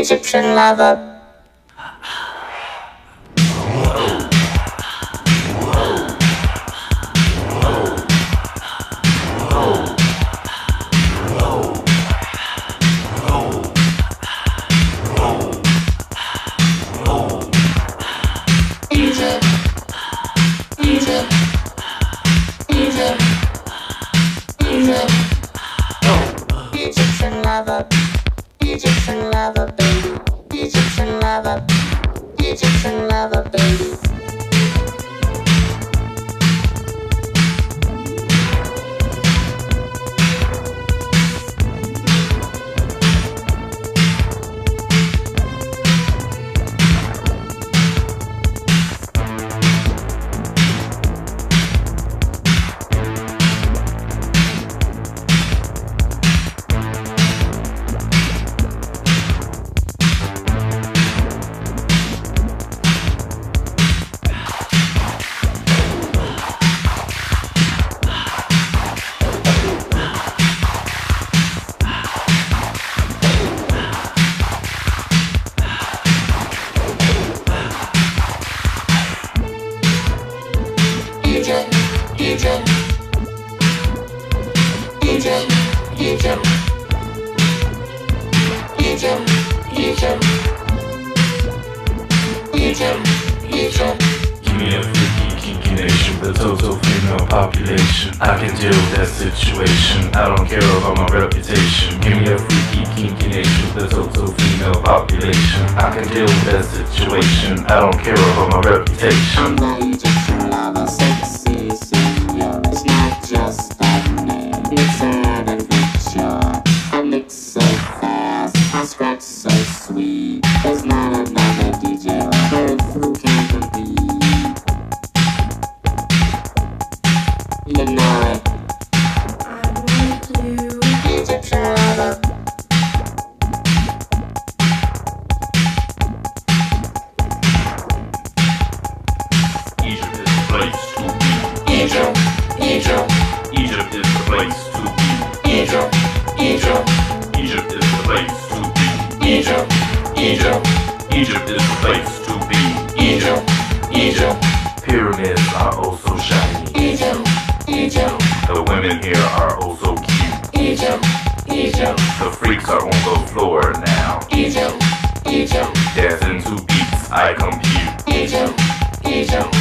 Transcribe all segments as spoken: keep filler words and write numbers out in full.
Egyptian lover. Egypt, Egypt, Egypt, Egypt. Egyptian lover, Egyptian lover, baby. Egyptian lover, Egyptian lover, baby. Egypt, Egypt, Egypt, Egypt, Egypt, Egypt, Egypt, Egypt. Give me a freaky, kinky nation, the total female population. I can deal with that situation, I don't care about my reputation. Give me a freaky, kinky nation, the total female population. I can deal with that situation, I don't care about my reputation. I'm the Egyptian lover, sexy senor. It's not just a name, it's an adventure. I mix so fast, I scratch so sweet. There's not another D J or bird who can compete. You know it. I want you. Egyptian lover. Egypt is the place to be. Egypt, Egypt, Egypt is the place to be. Egypt, Egypt, Egypt is the place to be. Egypt, Egypt, Egypt is the place to be. Egypt, Egypt, Pyramids are oh so shiny. Egypt, Egypt, The women here are oh so cute. Egypt, Egypt, The freaks are on the floor now. Egypt, Egypt, Dancing to beats I compute. Egypt, Egypt.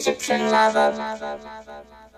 Egyptian lover.